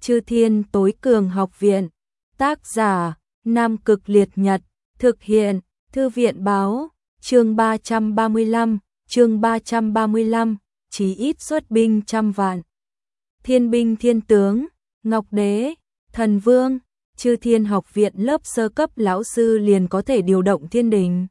Chư Thiên Tối Cường Học Viện. Tác giả: Nam Cực Liệt Nhật. Thực hiện: Thư viện báo. Chương 335, chí ít xuất binh trăm vạn. Thiên binh thiên tướng, Ngọc Đế, Thần Vương, Chư Thiên Học Viện lớp sơ cấp lão sư liền có thể điều động thiên đình.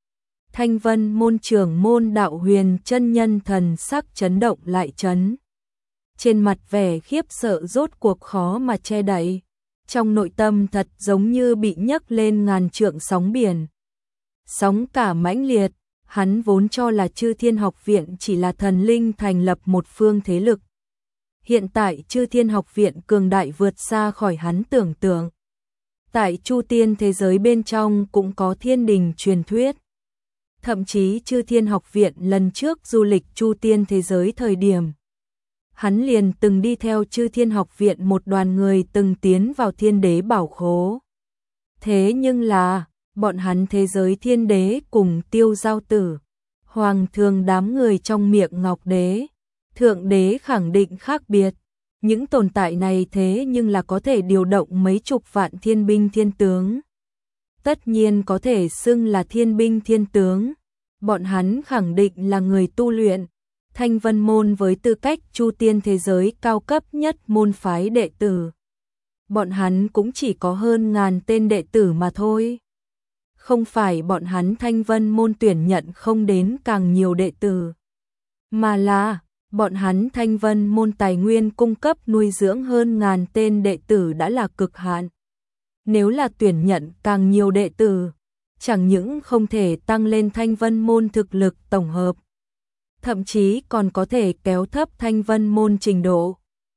Thanh Vân môn trưởng môn Đạo Huyền chân nhân thần sắc chấn động lại chấn. Trên mặt vẻ khiếp sợ rốt cuộc khó mà che đậy, trong nội tâm thật giống như bị nhấc lên ngàn trượng sóng biển. Sóng cả mãnh liệt, hắn vốn cho là Chư Thiên Học Viện chỉ là thần linh thành lập một phương thế lực. Hiện tại Chư Thiên Học Viện cường đại vượt xa khỏi hắn tưởng tượng. Tại Chu Tiên thế giới bên trong cũng có thiên đình truyền thuyết. Thậm chí Chư Thiên Học Viện lần trước du lịch Chu Tiên thế giới thời điểm, hắn liền từng đi theo Chư Thiên Học Viện một đoàn người từng tiến vào thiên đế bảo khố. Thế nhưng là, bọn hắn thế giới thiên đế cùng Tiêu Giao Tử, Hoàng Thường đám người trong miệng Ngọc Đế, Thượng Đế khẳng định khác biệt. Những tồn tại này thế nhưng là có thể điều động mấy chục vạn thiên binh thiên tướng. Tất nhiên có thể xưng là thiên binh thiên tướng. Bọn hắn khẳng định là người tu luyện. Thanh Vân môn với tư cách Chu Tiên thế giới cao cấp nhất môn phái đệ tử. Bọn hắn cũng chỉ có hơn ngàn tên đệ tử mà thôi. Không phải bọn hắn Thanh Vân môn tuyển nhận không đến càng nhiều đệ tử, mà là bọn hắn Thanh Vân môn tài nguyên cung cấp nuôi dưỡng hơn ngàn tên đệ tử đã là cực hạn. Nếu là tuyển nhận càng nhiều đệ tử, chẳng những không thể tăng lên Thanh Vân môn thực lực tổng hợp, thậm chí còn có thể kéo thấp Thanh Vân môn trình độ.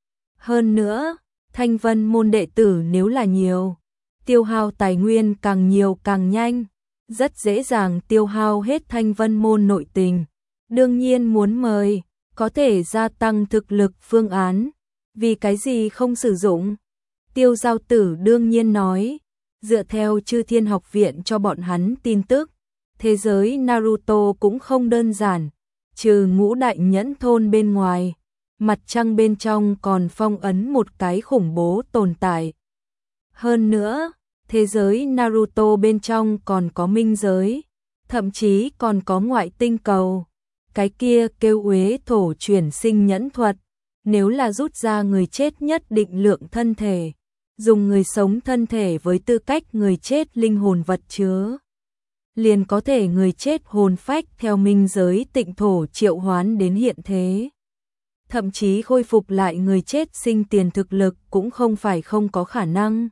Hơn nữa, Thanh Vân môn đệ tử nếu là nhiều, tiêu hao tài nguyên càng nhiều càng nhanh, rất dễ dàng tiêu hao hết Thanh Vân môn nội tình. Đương nhiên muốn mời, có thể gia tăng thực lực phương án, vì cái gì không sử dụng? Tiêu Giao Tử đương nhiên nói, dựa theo Chư Thiên Học Viện cho bọn hắn tin tức, thế giới Naruto cũng không đơn giản, trừ Ngũ Đại Nhẫn thôn bên ngoài, mặt trăng bên trong còn phong ấn một cái khủng bố tồn tại. Hơn nữa, thế giới Naruto bên trong còn có minh giới, thậm chí còn có ngoại tinh cầu. Cái kia kêu uế thổ chuyển sinh nhẫn thuật, nếu là rút ra người chết nhất định lượng thân thể, dùng người sống thân thể với tư cách người chết linh hồn vật chứa, liền có thể người chết hồn phách theo minh giới tịnh thổ triệu hoán đến hiện thế. Thậm chí khôi phục lại người chết sinh tiền thực lực cũng không phải không có khả năng.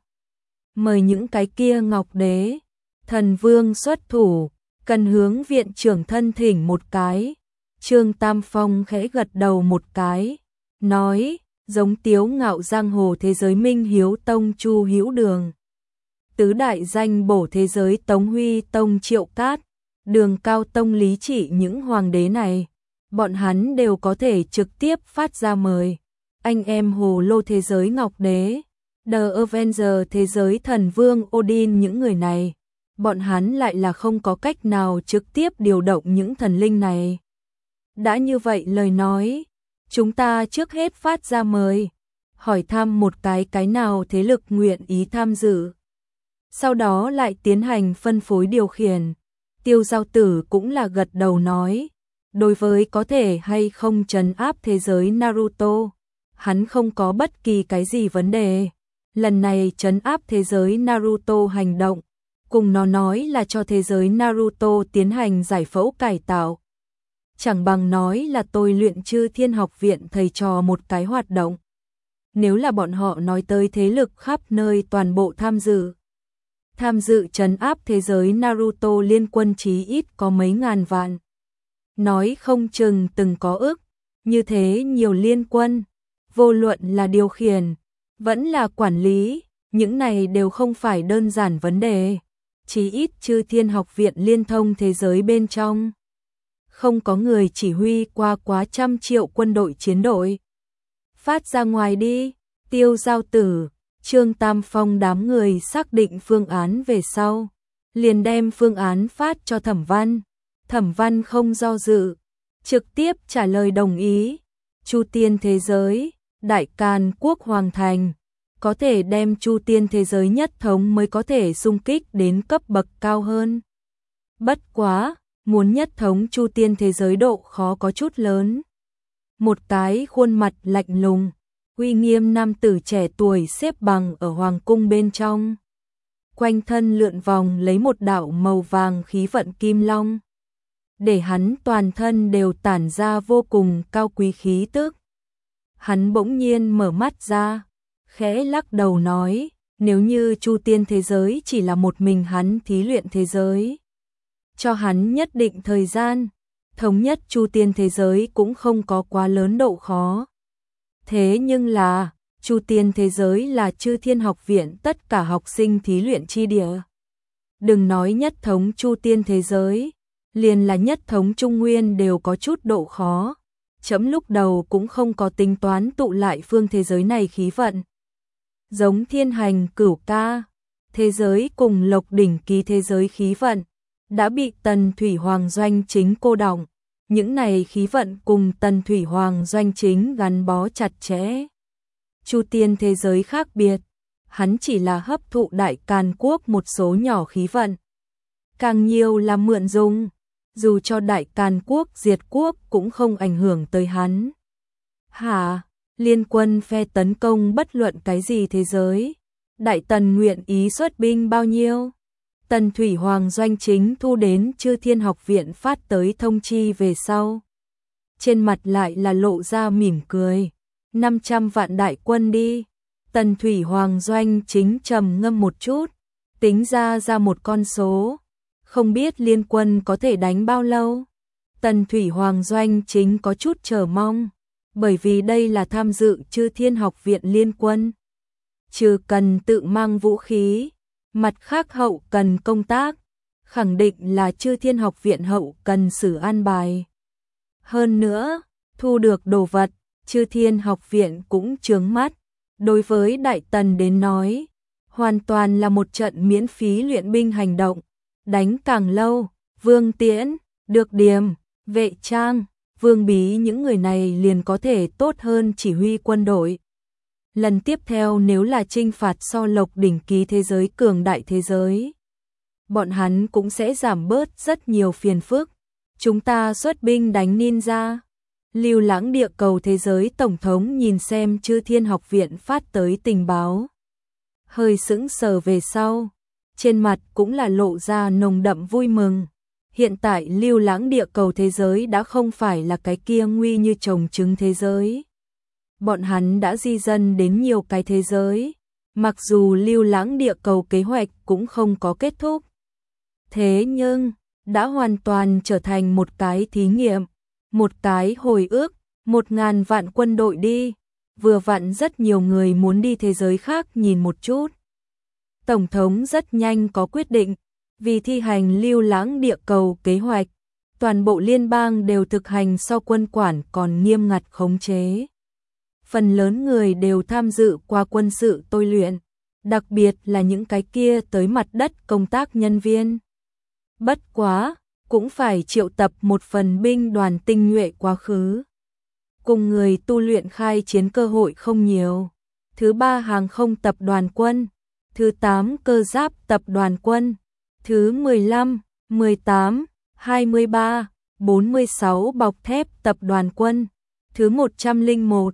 Mời những cái kia Ngọc Đế, Thần Vương xuất thủ, cần hướng viện trưởng thân thỉnh một cái. Trương Tam Phong khẽ gật đầu một cái, nói, giống Tiếu Ngạo giang hồ thế giới Minh Hiếu Tông Chu Hữu Đường, tứ đại danh bổ thế giới Tống Huy Tông Triệu Cát, Đường Cao Tông Lý Trị, những hoàng đế này, bọn hắn đều có thể trực tiếp phát ra mời. Anh em Hồ Lô thế giới Ngọc Đế, The Avenger thế giới Thần Vương Odin, những người này, bọn hắn lại là không có cách nào trực tiếp điều động những thần linh này. Đã như vậy lời nói, chúng ta trước hết phát ra mời, hỏi thăm một cái nào thế lực nguyện ý tham dự. Sau đó lại tiến hành phân phối điều khiển. Tiêu Giao Tử cũng là gật đầu nói, đối với có thể hay không trấn áp thế giới Naruto, hắn không có bất kỳ cái gì vấn đề. Lần này trấn áp thế giới Naruto hành động, cùng nó nói là cho thế giới Naruto tiến hành giải phẫu cải tạo. Chẳng bằng nói là tôi luyện Chư Thiên Học Viện thầy trò một cái hoạt động. Nếu là bọn họ nói tới thế lực khắp nơi toàn bộ tham dự trấn áp thế giới Naruto liên quân chí ít có mấy ngàn vạn. Nói không chừng từng có ức, như thế nhiều liên quân, vô luận là điều khiển, vẫn là quản lý, những này đều không phải đơn giản vấn đề. Chí ít Chư Thiên Học Viện liên thông thế giới bên trong, không có người chỉ huy qua quá trăm triệu quân đội chiến đội. Phát ra ngoài đi. Tiêu Giao Tử, Trương Tam Phong đám người xác định phương án về sau, liền đem phương án phát cho Thẩm Văn. Thẩm Văn không do dự, trực tiếp trả lời đồng ý. Chu Tiên thế giới, Đại Càn Quốc Hoàng Thành, có thể đem Chu Tiên thế giới nhất thống mới có thể xung kích đến cấp bậc cao hơn. Bất quá, muốn nhất thống Chu Tiên thế giới độ khó có chút lớn. Một cái khuôn mặt lạnh lùng, uy nghiêm nam tử trẻ tuổi xếp bằng ở hoàng cung bên trong. Quanh thân lượn vòng lấy một đạo màu vàng khí vận kim long, để hắn toàn thân đều tản ra vô cùng cao quý khí tức. Hắn bỗng nhiên mở mắt ra, khẽ lắc đầu nói, nếu như Chu Tiên thế giới chỉ là một mình hắn thí luyện thế giới, cho hắn nhất định thời gian, thống nhất Chu Tiên thế giới cũng không có quá lớn độ khó. Thế nhưng là, Chu Tiên thế giới là Chư Thiên học viện tất cả học sinh thí luyện chi địa. Đừng nói nhất thống Chu Tiên thế giới, liền là nhất thống Trung Nguyên đều có chút độ khó. Chấm lúc đầu cũng không có tính toán tụ lại phương thế giới này khí vận. Giống Thiên Hành Cửu Ca, thế giới cùng Lộc Đỉnh Ký thế giới khí vận, đã bị Tần Thủy Hoàng Doanh Chính cô đọng. Những này khí vận cùng Tần Thủy Hoàng Doanh Chính gắn bó chặt chẽ. Chu Tiên thế giới khác biệt, hắn chỉ là hấp thụ Đại Càn Quốc một số nhỏ khí vận. Càng nhiều là mượn dùng, dù cho Đại Càn Quốc diệt quốc cũng không ảnh hưởng tới hắn. Hả, liên quân phe tấn công bất luận cái gì thế giới, Đại Tần nguyện ý xuất binh bao nhiêu? Tần Thủy Hoàng Doanh Chính thu đến Chư Thiên học viện phát tới thông chi về sau. Trên mặt lại là lộ ra mỉm cười. 500 vạn đại quân đi. Tần Thủy Hoàng Doanh Chính trầm ngâm một chút, tính ra một con số. Không biết liên quân có thể đánh bao lâu. Tần Thủy Hoàng Doanh Chính có chút chờ mong, bởi vì đây là tham dự Chư Thiên học viện liên quân. Trừ cần tự mang vũ khí, mặt khác hậu cần công tác, khẳng định là Chư Thiên học viện hậu cần xử an bài. Hơn nữa, thu được đồ vật, Chư Thiên học viện cũng chướng mắt. Đối với Đại Tần đến nói, hoàn toàn là một trận miễn phí luyện binh hành động. Đánh càng lâu, Vương Tiễn, Được Điềm, Vệ Trang, Vương Bí những người này liền có thể tốt hơn chỉ huy quân đội. Lần tiếp theo nếu là chinh phạt so Lộc Đỉnh Ký thế giới cường đại thế giới, bọn hắn cũng sẽ giảm bớt rất nhiều phiền phức. Chúng ta xuất binh đánh ninja. Lưu Lãng địa cầu thế giới tổng thống nhìn xem Chư Thiên học viện phát tới tình báo, hơi sững sờ về sau, trên mặt cũng là lộ ra nồng đậm vui mừng. Hiện tại Lưu Lãng địa cầu thế giới đã không phải là cái kia nguy như trồng trứng thế giới. Bọn hắn đã di dân đến nhiều cái thế giới, mặc dù Lưu Lãng địa cầu kế hoạch cũng không có kết thúc. Thế nhưng, đã hoàn toàn trở thành một cái thí nghiệm, một cái hồi ức, 1000 vạn quân đội đi, vừa vặn rất nhiều người muốn đi thế giới khác nhìn một chút. Tổng thống rất nhanh có quyết định, vì thi hành Lưu Lãng địa cầu kế hoạch, toàn bộ liên bang đều thực hành so quân quản còn nghiêm ngặt khống chế. Phần lớn người đều tham dự qua quân sự tôi luyện, đặc biệt là những cái kia tới mặt đất công tác nhân viên. Bất quá, cũng phải triệu tập một phần binh đoàn tinh nhuệ quá khứ. Cùng người tu luyện khai chiến cơ hội không nhiều. Thứ 3 hàng không tập đoàn quân, thứ 8 cơ giáp tập đoàn quân, thứ 15, 18, 23, 46 bọc thép tập đoàn quân, thứ 101,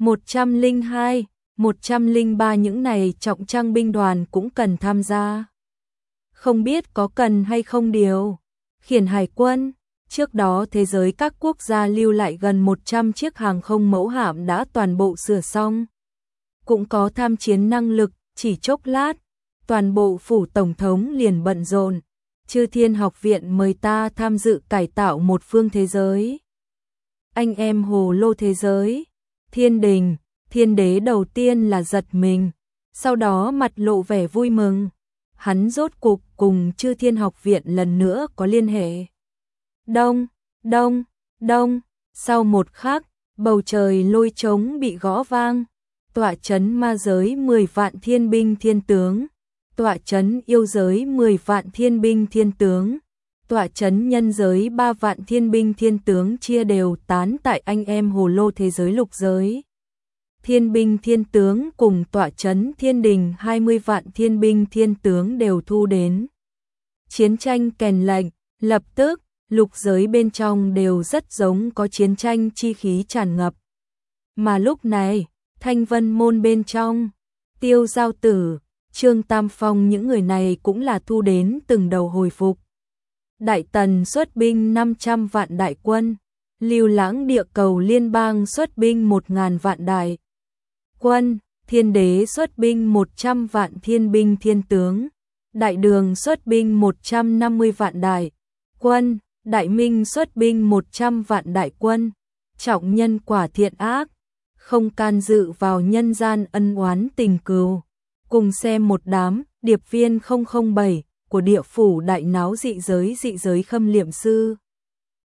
102, 103 những này trọng trang binh đoàn cũng cần tham gia. Không biết có cần hay không điều khiển hải quân. Trước đó thế giới các quốc gia lưu lại gần 100 chiếc hàng không mẫu hạm đã toàn bộ sửa xong. Cũng có tham chiến năng lực, chỉ chốc lát, toàn bộ phủ tổng thống liền bận rộn. Chư Thiên học viện mời ta tham dự cải tạo một phương thế giới. Anh em hồ lô thế giới, Thiên Đình, Thiên Đế đầu tiên là giật mình, sau đó mặt lộ vẻ vui mừng. Hắn rốt cục cùng Chư Thiên học viện lần nữa có liên hệ. Đông, đông, đông, sau một khắc, bầu trời lôi trống bị gõ vang, tọa trấn ma giới 10 vạn thiên binh thiên tướng, tọa trấn yêu giới 10 vạn thiên binh thiên tướng, tọa trấn nhân giới 3 vạn thiên binh thiên tướng chia đều tán tại anh em hồ lô thế giới lục giới. thiên binh thiên tướng cùng tọa trấn thiên đình 20 vạn thiên binh thiên tướng đều thu đến. Chiến tranh kèn lệnh, lập tức, lục giới bên trong đều rất giống có chiến tranh chi khí tràn ngập. Mà lúc này, Thanh Vân môn bên trong, Tiêu Giao Tử, Trương Tam Phong những người này cũng là thu đến từng đầu hồi phục. Đại Tần xuất binh 500 vạn đại quân, Lưu Lãng địa cầu liên bang xuất binh 1000 vạn đại quân, Thiên Đế xuất binh 100 vạn thiên binh thiên tướng, Đại Đường xuất binh 150 vạn đại quân, Đại Minh xuất binh 100 vạn đại quân, trọng nhân quả thiện ác, không can dự vào nhân gian ân oán tình cừu. Cùng xem một đám điệp viên 007 của địa phủ đại náo dị giới khâm liệm sư.